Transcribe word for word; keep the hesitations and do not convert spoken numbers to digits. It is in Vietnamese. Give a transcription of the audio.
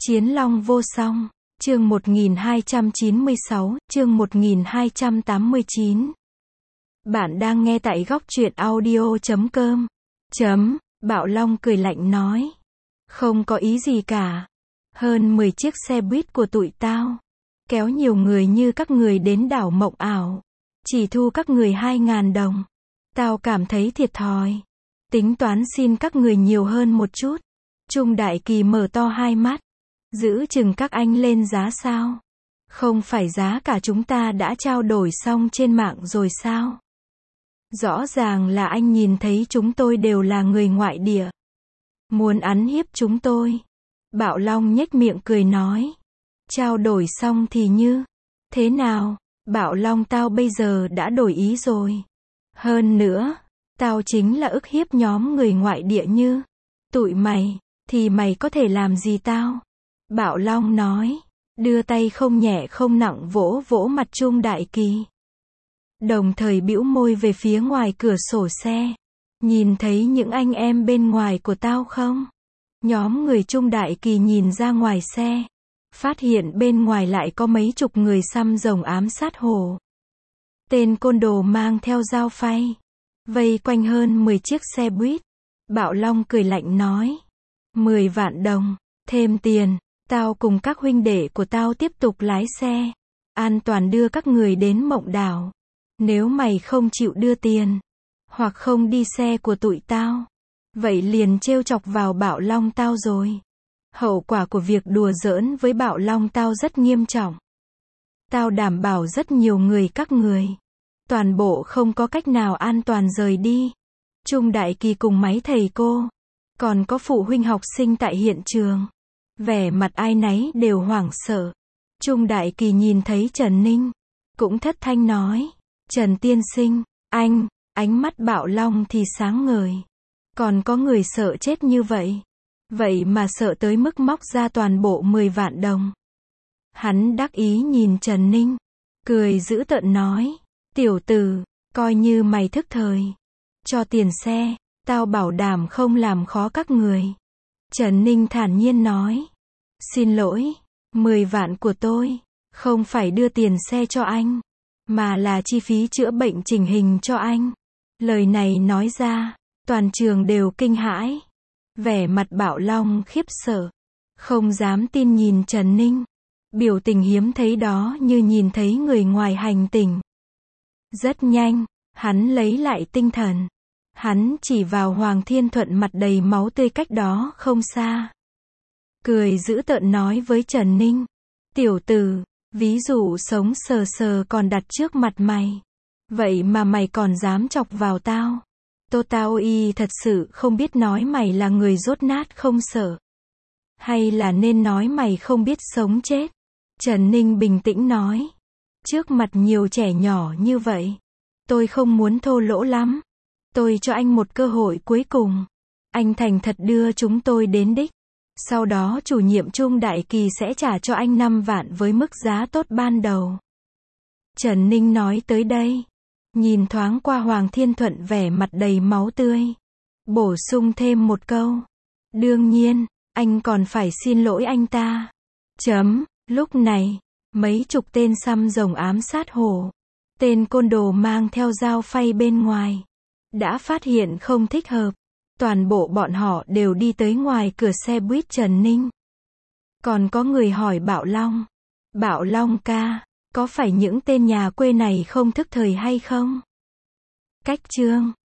Chiến Long vô song, chương một nghìn hai trăm chín mươi sáu, chương một nghìn hai trăm tám mươi chín. Bạn đang nghe tại góc truyện audio chấm com. Chấm, Bảo Long cười lạnh nói. Không có ý gì cả. Hơn mười chiếc xe buýt của tụi tao. Kéo nhiều người như các người đến đảo mộng ảo. Chỉ thu các người hai ngàn đồng. Tao cảm thấy thiệt thòi. Tính toán xin các người nhiều hơn một chút. Trung Đại Kỳ mở to hai mắt. Giữ chừng các anh lên giá sao? Không phải giá cả chúng ta đã trao đổi xong trên mạng rồi sao? Rõ ràng là anh nhìn thấy chúng tôi đều là người ngoại địa. Muốn ăn hiếp chúng tôi. Bảo Long nhếch miệng cười nói. Trao đổi xong thì như thế nào? Bảo Long, tao bây giờ đã đổi ý rồi. Hơn nữa, tao chính là ức hiếp nhóm người ngoại địa như tụi mày, thì mày có thể làm gì tao? Bảo Long nói, đưa tay không nhẹ không nặng vỗ vỗ mặt Trung Đại Kỳ. Đồng thời bĩu môi về phía ngoài cửa sổ xe. Nhìn thấy những anh em bên ngoài của tao không? Nhóm người Trung Đại Kỳ nhìn ra ngoài xe. Phát hiện bên ngoài lại có mấy chục người xăm rồng ám sát hổ. Tên côn đồ mang theo dao phay. Vây quanh hơn mười chiếc xe buýt. Bảo Long cười lạnh nói. mười vạn đồng, thêm tiền. Tao cùng các huynh đệ của tao tiếp tục lái xe. An toàn đưa các người đến mộng đảo. Nếu mày không chịu đưa tiền. Hoặc không đi xe của tụi tao. Vậy liền trêu chọc vào Bảo Long tao rồi. Hậu quả của việc đùa giỡn với Bảo Long tao rất nghiêm trọng. Tao đảm bảo rất nhiều người các người. Toàn bộ không có cách nào an toàn rời đi. Trung Đại Kỳ cùng mấy thầy cô. Còn có phụ huynh học sinh tại hiện trường. Vẻ mặt ai nấy đều hoảng sợ. Trung Đại Kỳ nhìn thấy Trần Ninh. Cũng thất thanh nói. Trần tiên sinh, anh, ánh mắt Bảo Long thì sáng ngời. Còn có người sợ chết như vậy. Vậy mà sợ tới mức móc ra toàn bộ mười vạn đồng. Hắn đắc ý nhìn Trần Ninh. Cười dữ tợn nói. Tiểu tử, coi như mày thức thời. Cho tiền xe, tao bảo đảm không làm khó các người. Trần Ninh thản nhiên nói. Xin lỗi, mười vạn của tôi, không phải đưa tiền xe cho anh, mà là chi phí chữa bệnh chỉnh hình cho anh. Lời này nói ra, toàn trường đều kinh hãi. Vẻ mặt Bảo Long khiếp sợ. Không dám tin nhìn Trần Ninh. Biểu tình hiếm thấy đó như nhìn thấy người ngoài hành tinh. Rất nhanh, hắn lấy lại tinh thần. Hắn chỉ vào Hoàng Thiên Thuận mặt đầy máu tươi cách đó không xa. Cười dữ tợn nói với Trần Ninh. Tiểu tử, ví dụ sống sờ sờ còn đặt trước mặt mày. Vậy mà mày còn dám chọc vào tao. Tô Tao Y thật sự không biết nói mày là người dốt nát không sợ. Hay là nên nói mày không biết sống chết. Trần Ninh bình tĩnh nói. Trước mặt nhiều trẻ nhỏ như vậy. Tôi không muốn thô lỗ lắm. Tôi cho anh một cơ hội cuối cùng. Anh thành thật đưa chúng tôi đến đích. Sau đó chủ nhiệm Trung Đại Kỳ sẽ trả cho anh năm vạn với mức giá tốt ban đầu. Trần Ninh nói tới đây. Nhìn thoáng qua Hoàng Thiên Thuận vẻ mặt đầy máu tươi. Bổ sung thêm một câu. Đương nhiên, anh còn phải xin lỗi anh ta. Chấm, lúc này, mấy chục tên xăm rồng ám sát hổ. Tên côn đồ mang theo dao phay bên ngoài. Đã phát hiện không thích hợp. Toàn bộ bọn họ đều đi tới ngoài cửa xe buýt Trần Ninh. Còn có người hỏi Bảo Long. Bảo Long ca, có phải những tên nhà quê này không thức thời hay không? Cách chương